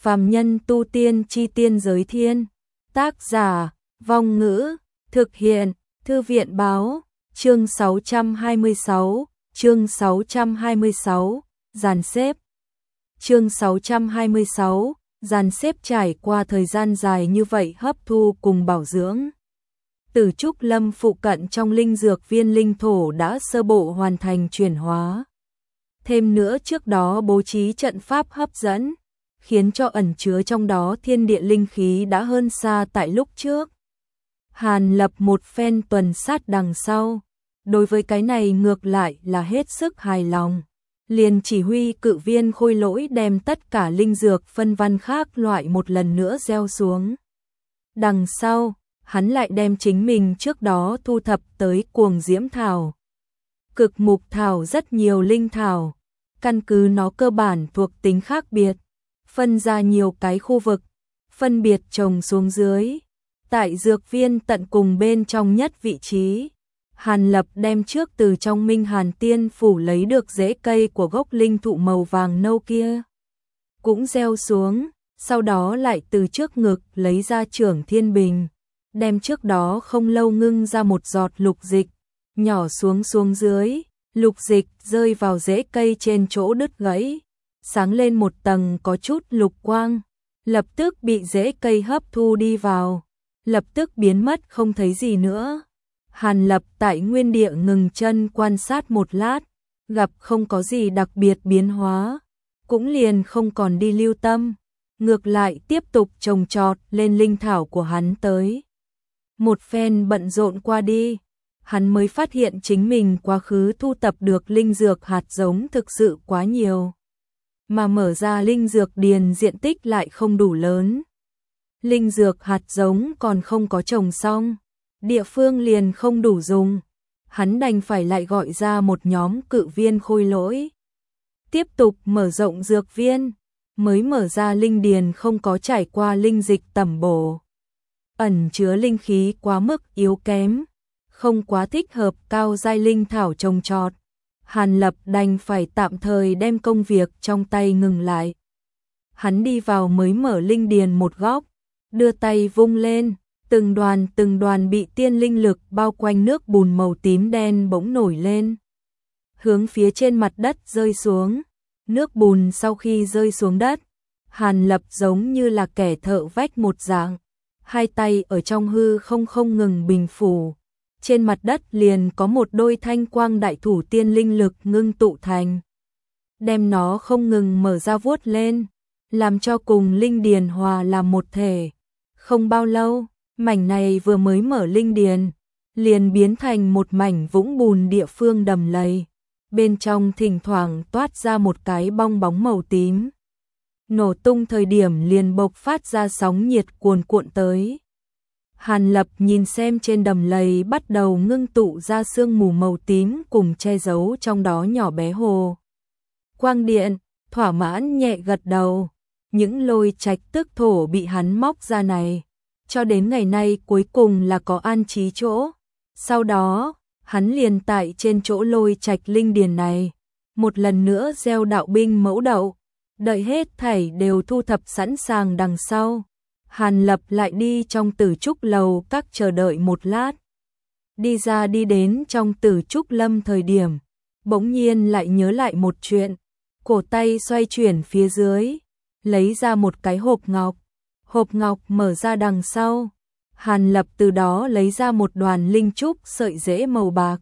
Phàm nhân tu tiên chi tiên giới thiên. Tác giả, Vong Ngữ, thực hiện, Thư viện báo, chương 626, chương 626, dàn xếp. Chương 626, dàn xếp trải qua thời gian dài như vậy hấp thu cùng bảo dưỡng. Từ Trúc Lâm phụ cận trong linh dược viên linh thổ đã sơ bộ hoàn thành chuyển hóa. Thêm nữa trước đó bố trí trận pháp hấp dẫn, khiến cho ẩn chứa trong đó thiên địa linh khí đã hơn xa tại lúc trước. Hàn Lập một phen tuần sát đằng sau, đối với cái này ngược lại là hết sức hài lòng. Liền chỉ huy cự viên Khôi Lỗi đem tất cả linh dược phân văn khác loại một lần nữa gieo xuống. Đằng sau, hắn lại đem chính mình trước đó thu thập tới Cuồng Diễm Thảo, Cực Mục Thảo rất nhiều linh thảo, căn cứ nó cơ bản thuộc tính khác biệt, phân ra nhiều cái khu vực, phân biệt trồng xuống dưới. Tại dược viên tận cùng bên trong nhất vị trí, Hàn Lập đem trước từ trong Minh Hàn Tiên Phủ lấy được rễ cây của gốc linh thụ màu vàng nâu kia, cũng gieo xuống, sau đó lại từ trước ngực lấy ra Trưởng Thiên Bình, đem trước đó không lâu ngưng ra một giọt lục dịch, nhỏ xuống dưới, lục dịch rơi vào rễ cây trên chỗ đứt gãy, sáng lên một tầng có chút lục quang, lập tức bị rễ cây hấp thu đi vào, lập tức biến mất không thấy gì nữa. Hàn Lập tại nguyên địa ngừng chân quan sát một lát, gặp không có gì đặc biệt biến hóa, cũng liền không còn đi lưu tâm, ngược lại tiếp tục trồng trọt lên linh thảo của hắn tới. Một phen bận rộn qua đi, hắn mới phát hiện chính mình quá khứ thu tập được linh dược hạt giống thực sự quá nhiều, mà mở ra linh dược điền diện tích lại không đủ lớn. Linh dược hạt giống còn không có trồng xong, địa phương liền không đủ dùng, hắn đành phải lại gọi ra một nhóm cự viên Khôi Lỗi. Tiếp tục mở rộng dược viên, mới mở ra linh điền không có trải qua linh dịch tẩm bổ. Ẩn chứa linh khí quá mức yếu kém, không quá thích hợp cao giai linh thảo trồng trọt. Hàn Lập đành phải tạm thời đem công việc trong tay ngừng lại. Hắn đi vào mới mở linh điền một góc, đưa tay vung lên, từng đoàn bị tiên linh lực bao quanh nước bùn màu tím đen bỗng nổi lên, hướng phía trên mặt đất rơi xuống. Nước bùn sau khi rơi xuống đất, Hàn Lập giống như là kẻ thợ vách một dạng, hai tay ở trong hư không ngừng bình phủ. Trên mặt đất liền có một đôi thanh quang đại thủ tiên linh lực ngưng tụ thành, đem nó không ngừng mở ra vuốt lên, làm cho cùng linh điền hòa làm một thể. Không bao lâu, mảnh này vừa mới mở linh điền, liền biến thành một mảnh vũng bùn địa phương đầm lầy, bên trong thỉnh thoảng toát ra một cái bong bóng màu tím. Nổ tung thời điểm liền bộc phát ra sóng nhiệt cuồn cuộn tới. Hàn Lập nhìn xem trên đầm lầy bắt đầu ngưng tụ ra sương mù màu tím cùng che giấu trong đó nhỏ bé hồ quang điện, thỏa mãn nhẹ gật đầu. Những lôi trạch tức thổ bị hắn móc ra này, cho đến ngày nay cuối cùng là có an trí chỗ. Sau đó, hắn liền tại trên chỗ lôi trạch linh điền này, một lần nữa gieo đạo binh mẫu đậu, đợi hết thảy đều thu thập sẵn sàng đằng sau. Hàn Lập lại đi trong Tử Trúc lầu các chờ đợi một lát. Đi ra đi đến trong Tử Trúc lâm thời điểm, bỗng nhiên lại nhớ lại một chuyện, cổ tay xoay chuyển phía dưới, lấy ra một cái hộp ngọc. Hộp ngọc mở ra đằng sau, Hàn Lập từ đó lấy ra một đoàn linh trúc sợi rễ màu bạc.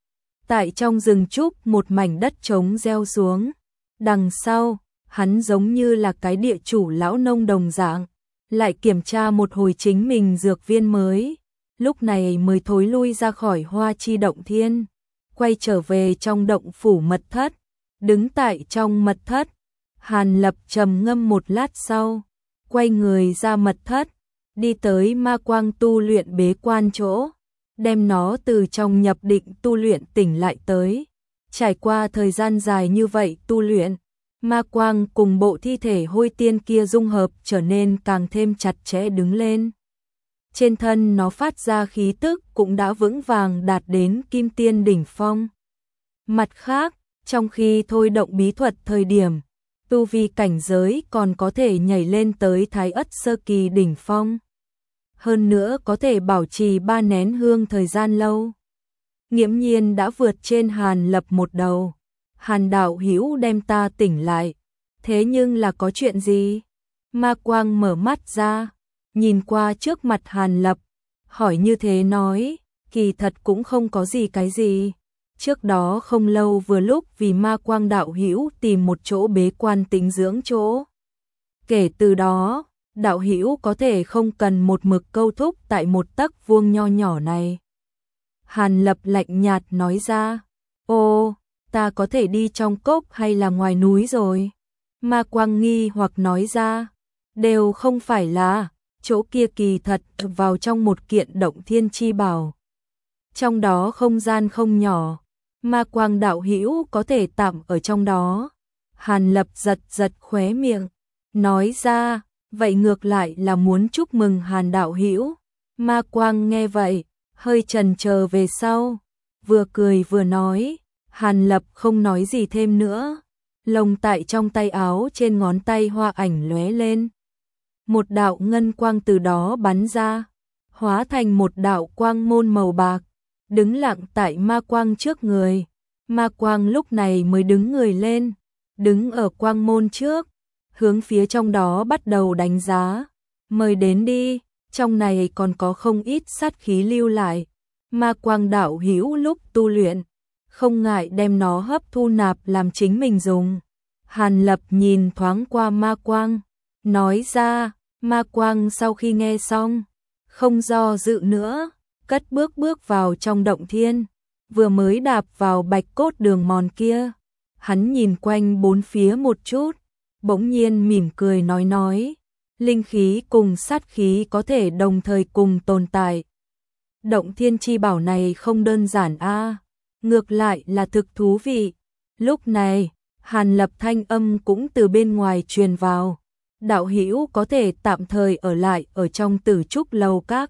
Tại trong rừng trúc một mảnh đất trống gieo xuống. Đằng sau, hắn giống như là cái địa chủ lão nông đồng dạng, lại kiểm tra một hồi chính mình dược viên mới, lúc này mới thối lui ra khỏi Hoa Chi Động Thiên, quay trở về trong động phủ mật thất. Đứng tại trong mật thất, Hàn Lập trầm ngâm một lát sau, quay người ra mật thất, đi tới ma quang tu luyện bế quan chỗ, đem nó từ trong nhập định tu luyện tỉnh lại tới. Trải qua thời gian dài như vậy tu luyện, ma quang cùng bộ thi thể hôi tiên kia dung hợp trở nên càng thêm chặt chẽ đứng lên. Trên thân nó phát ra khí tức cũng đã vững vàng đạt đến kim tiên đỉnh phong. Mặt khác, trong khi thôi động bí thuật thời điểm, tu vi cảnh giới còn có thể nhảy lên tới Thái Ất sơ kỳ đỉnh phong. Hơn nữa có thể bảo trì 3 nén hương thời gian lâu. Nghiễm nhiên đã vượt trên Hàn Lập một đầu. Hàn đạo hữu đem ta tỉnh lại. Thế nhưng là có chuyện gì? Ma Quang mở mắt ra, nhìn qua trước mặt Hàn Lập, hỏi như thế nói, kỳ thật cũng không có gì cái gì. Trước đó không lâu vừa lúc vì Ma Quang đạo hữu tìm một chỗ bế quan tĩnh dưỡng chỗ. Kể từ đó, đạo hữu có thể không cần một mực câu thúc tại một tấc vuông nho nhỏ này. Hàn Lập lạnh nhạt nói ra, ô, ta có thể đi trong cốc hay là ngoài núi rồi? Ma Quang nghi hoặc nói ra, đều không phải là, chỗ kia kỳ thật vào trong một kiện động thiên chi bảo. Trong đó không gian không nhỏ, Ma Quang đạo hữu có thể tạm ở trong đó. Hàn Lập giật giật khóe miệng, nói ra, vậy ngược lại là muốn chúc mừng Hàn đạo hữu. Ma Quang nghe vậy, hơi chần chờ về sau, vừa cười vừa nói. Hàn Lập không nói gì thêm nữa, lồng tại trong tay áo trên ngón tay hoa ảnh lóe lên. Một đạo ngân quang từ đó bắn ra, hóa thành một đạo quang môn màu bạc, đứng lặng tại Ma Quang trước người. Ma Quang lúc này mới đứng người lên, đứng ở quang môn trước, hướng phía trong đó bắt đầu đánh giá. Mời đến đi, trong này còn có không ít sát khí lưu lại. Ma Quang đạo hữu lúc tu luyện, không ngại đem nó hấp thu nạp làm chính mình dùng. Hàn Lập nhìn thoáng qua Ma Quang, nói ra. Ma Quang sau khi nghe xong, không do dự nữa, cất bước vào trong động thiên. Vừa mới đạp vào bạch cốt đường mòn kia, hắn nhìn quanh bốn phía một chút, bỗng nhiên mỉm cười nói, linh khí cùng sát khí có thể đồng thời cùng tồn tại. Động thiên chi bảo này không đơn giản a, ngược lại là thực thú vị. Lúc này, Hàn Lập thanh âm cũng từ bên ngoài truyền vào. Đạo hữu có thể tạm thời ở lại ở trong Tử Trúc lầu các.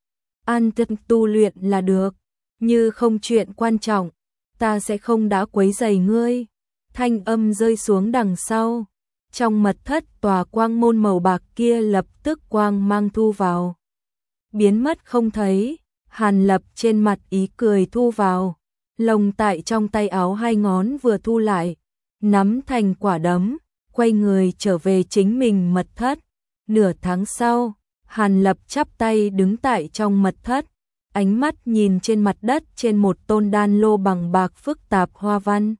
An tâm tu luyện là được, như không chuyện quan trọng, ta sẽ không đã quấy rầy ngươi. Thanh âm rơi xuống đằng sau, trong mật thất tòa quang môn màu bạc kia lập tức quang mang thu vào, biến mất không thấy. Hàn Lập trên mặt ý cười thu vào, lồng tại trong tay áo hai ngón vừa thu lại, nắm thành quả đấm, quay người trở về chính mình mật thất. Nửa tháng sau, Hàn Lập chắp tay đứng tại trong mật thất, ánh mắt nhìn trên mặt đất trên một tôn đan lô bằng bạc phức tạp hoa văn.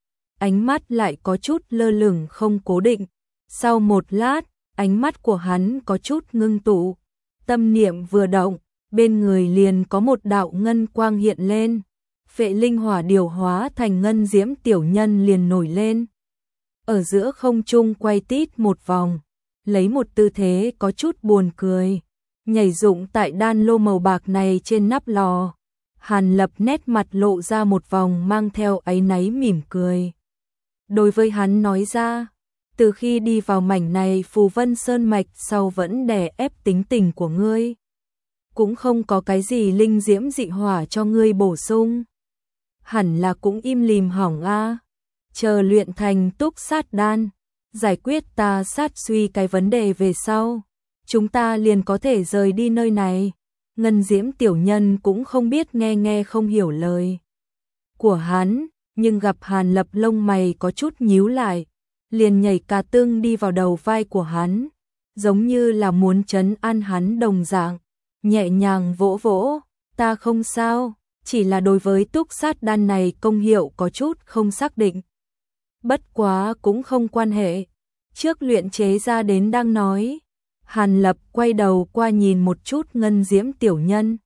Ánh mắt lại có chút lơ lửng không cố định. Sau một lát, ánh mắt của hắn có chút ngưng tụ, tâm niệm vừa động, bên người liền có một đạo ngân quang hiện lên. Phệ linh hỏa điều hóa thành ngân diễm tiểu nhân liền nổi lên. Ở giữa không trung quay tít một vòng, lấy một tư thế có chút buồn cười, nhảy dụng tại đan lô màu bạc này trên nắp lò. Hàn Lập nét mặt lộ ra một vòng mang theo áy náy mỉm cười. Đối với hắn nói ra, từ khi đi vào mảnh này Phù Vân Sơn Mạch sau vẫn đè ép tính tình của ngươi. Cũng không có cái gì linh diễm dị hỏa cho ngươi bổ sung. Hẳn là cũng im lìm hỏng a. Chờ luyện thành túc sát đan, giải quyết ta sát suy cái vấn đề về sau, chúng ta liền có thể rời đi nơi này. Ngân diễm tiểu nhân cũng không biết nghe không hiểu lời của hắn, nhưng gặp Hàn Lập lông mày có chút nhíu lại, liền nhảy cà tưng đi vào đầu vai của hắn, giống như là muốn trấn an hắn đồng dạng, nhẹ nhàng vỗ vỗ, ta không sao, chỉ là đối với túc sát đan này công hiệu có chút không xác định. Bất quá cũng không quan hệ, trước luyện chế ra đến đang nói. Hàn Lập quay đầu qua nhìn một chút ngân diễm tiểu nhân,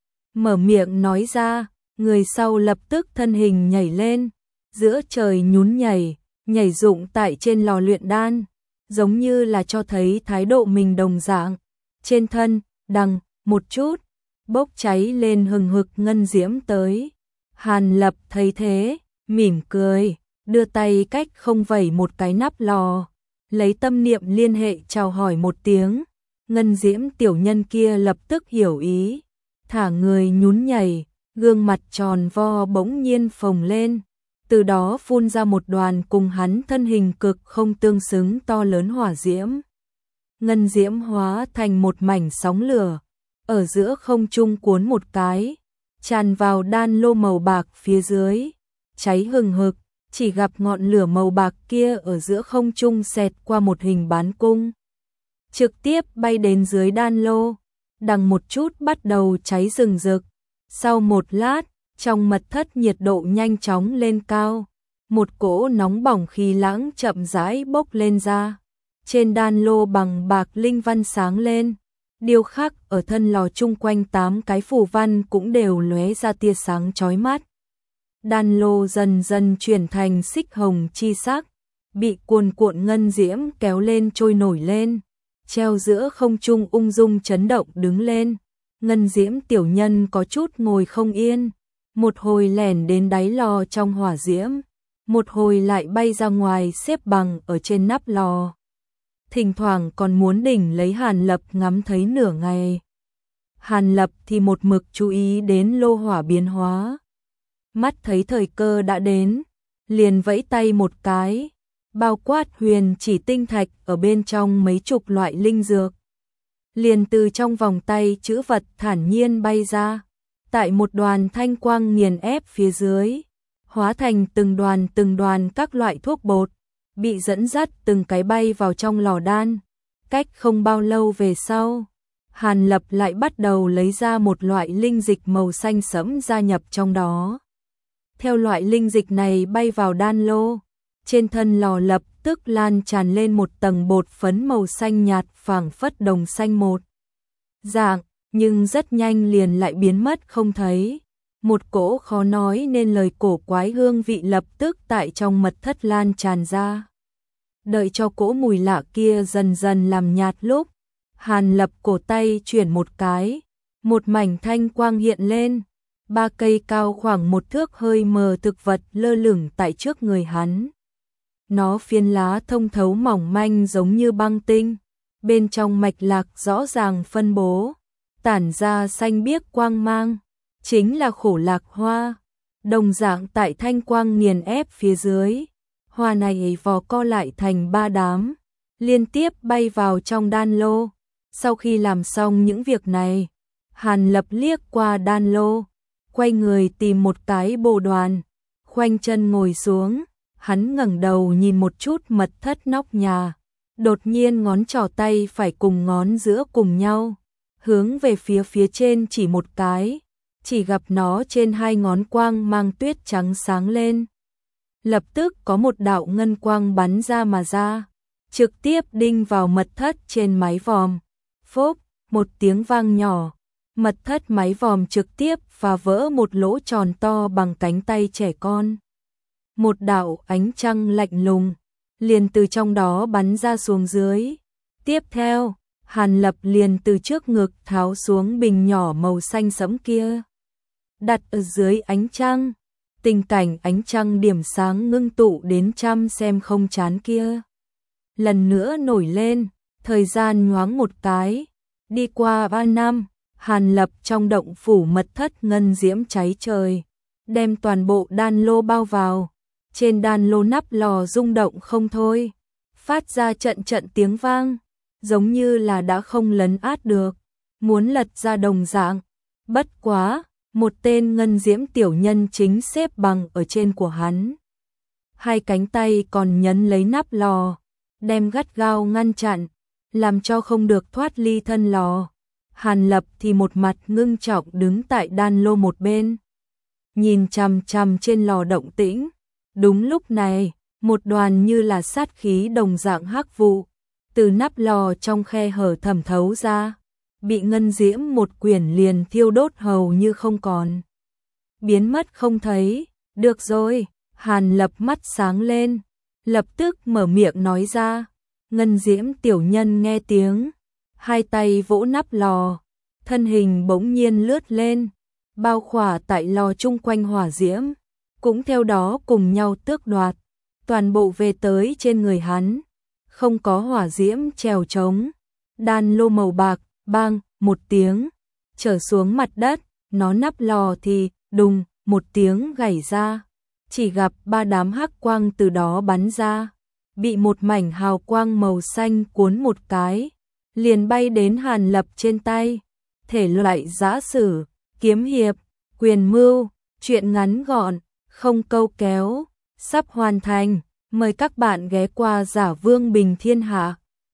mở miệng nói ra, người sau lập tức thân hình nhảy lên, giữa trời nhún nhảy, nhảy dụng tại trên lò luyện đan, giống như là cho thấy thái độ mình đồng dạng. Trên thân, đằng, một chút, bốc cháy lên hừng hực ngân diễm tới. Hàn Lập thấy thế, mỉm cười, đưa tay cách không vẩy một cái nắp lò, lấy tâm niệm liên hệ chào hỏi một tiếng. Ngân diễm tiểu nhân kia lập tức hiểu ý, thả người nhún nhảy, gương mặt tròn vo bỗng nhiên phồng lên, từ đó phun ra một đoàn cùng hắn thân hình cực không tương xứng to lớn hỏa diễm. Ngân diễm hóa thành một mảnh sóng lửa, ở giữa không trung cuốn một cái, tràn vào đan lô màu bạc phía dưới, cháy hừng hực, chỉ gặp ngọn lửa màu bạc kia ở giữa không trung xẹt qua một hình bán cung, trực tiếp bay đến dưới đan lô, đằng một chút bắt đầu cháy rừng rực. Sau một lát, trong mật thất nhiệt độ nhanh chóng lên cao, một cỗ nóng bỏng khí lãng chậm rãi bốc lên ra. Trên đan lô bằng bạc linh văn sáng lên, điêu khắc ở thân lò chung quanh 8 cái phù văn cũng đều lóe ra tia sáng chói mắt. Đan lô dần dần chuyển thành xích hồng chi sắc, bị cuồn cuộn ngân diễm kéo lên trôi nổi lên, treo giữa không trung ung dung chấn động đứng lên. Ngân diễm tiểu nhân có chút ngồi không yên, một hồi lẻn đến đáy lò trong hỏa diễm, một hồi lại bay ra ngoài xếp bằng ở trên nắp lò. Thỉnh thoảng còn muốn đỉnh lấy Hàn Lập ngắm thấy nửa ngày. Hàn Lập thì một mực chú ý đến lô hỏa biến hóa. Mắt thấy thời cơ đã đến, liền vẫy tay một cái, bao quát huyền chỉ tinh thạch ở bên trong mấy chục loại linh dược. Liền từ trong vòng tay chữ vật thản nhiên bay ra, tại một đoàn thanh quang nghiền ép phía dưới, hóa thành từng đoàn các loại thuốc bột, bị dẫn dắt từng cái bay vào trong lò đan. Cách không bao lâu về sau, Hàn Lập lại bắt đầu lấy ra một loại linh dịch màu xanh sẫm gia nhập trong đó. Theo loại linh dịch này bay vào đan lô, trên thân lò lập tức lan tràn lên một tầng bột phấn màu xanh nhạt phảng phất đồng xanh một dạng, nhưng rất nhanh liền lại biến mất không thấy. Một cỗ khó nói nên lời cổ quái hương vị lập tức tại trong mật thất lan tràn ra. Đợi cho cỗ mùi lạ kia dần dần làm nhạt lúc, Hàn Lập cổ tay chuyển một cái, một mảnh thanh quang hiện lên, 3 cây cao khoảng 1 thước hơi mờ thực vật lơ lửng tại trước người hắn. Nó phiến lá thông thấu mỏng manh giống như băng tinh, bên trong mạch lạc rõ ràng phân bố, tản ra xanh biếc quang mang, chính là khổ lạc hoa. Đồng dạng tại thanh quang nghiền ép phía dưới, hoa này vò co lại thành 3 đám, liên tiếp bay vào trong đan lô. Sau khi làm xong những việc này, Hàn Lập liếc qua đan lô, quay người tìm một cái bồ đoàn, khoanh chân ngồi xuống, hắn ngẩng đầu nhìn một chút mật thất nóc nhà, đột nhiên ngón trỏ tay phải cùng ngón giữa cùng nhau, hướng về phía trên chỉ một cái, chỉ gặp nó trên 2 ngón quang mang tuyết trắng sáng lên. Lập tức có một đạo ngân quang bắn ra mà ra, trực tiếp đinh vào mật thất trên mái vòm. Phốp, một tiếng vang nhỏ, mật thất mái vòm trực tiếp phá vỡ một lỗ tròn to bằng cánh tay trẻ con. Một đạo ánh trăng lạnh lùng, liền từ trong đó bắn ra xuống dưới. Tiếp theo, Hàn Lập liền từ trước ngực tháo xuống bình nhỏ màu xanh sẫm kia, đặt ở dưới ánh trăng. Tình cảnh ánh trăng điểm sáng ngưng tụ đến trăm xem không chán kia lần nữa nổi lên. Thời gian nhoáng một cái, đi qua 3 năm, Hàn Lập trong động phủ mật thất ngân diễm cháy trời, đem toàn bộ đan lô bao vào. Trên đan lô nắp lò rung động không thôi, phát ra trận trận tiếng vang, giống như là đã không lấn át được, muốn lật ra đồng dạng. Bất quá, một tên ngân diễm tiểu nhân chính xếp bằng ở trên của hắn. 2 cánh tay còn nhấn lấy nắp lò, đem gắt gao ngăn chặn, làm cho không được thoát ly thân lò. Hàn Lập thì một mặt ngưng trọng đứng tại đan lô một bên, nhìn chằm chằm trên lò động tĩnh. Đúng lúc này, một đoàn như là sát khí đồng dạng hắc vụ từ nắp lò trong khe hở thẩm thấu ra, bị ngân diễm một quyển liền thiêu đốt hầu như không còn, biến mất không thấy. Được rồi, Hàn Lập mắt sáng lên, lập tức mở miệng nói ra. Ngân diễm tiểu nhân nghe tiếng, 2 tay vỗ nắp lò, thân hình bỗng nhiên lướt lên, bao khỏa tại lò chung quanh hỏa diễm, cũng theo đó cùng nhau tước đoạt, toàn bộ về tới trên người hắn, không có hỏa diễm trèo trống. Đan lô màu bạc, bang, một tiếng, trở xuống mặt đất, nó nắp lò thì, đùng, một tiếng gảy ra, chỉ gặp ba đám hắc quang từ đó bắn ra, bị một mảnh hào quang màu xanh cuốn một cái, liền bay đến Hàn Lập trên tay. Thể loại giã sử, kiếm hiệp, quyền mưu, truyện ngắn gọn, không câu kéo, sắp hoàn thành. Mời các bạn ghé qua Giả Vương Bình Thiên Hạ.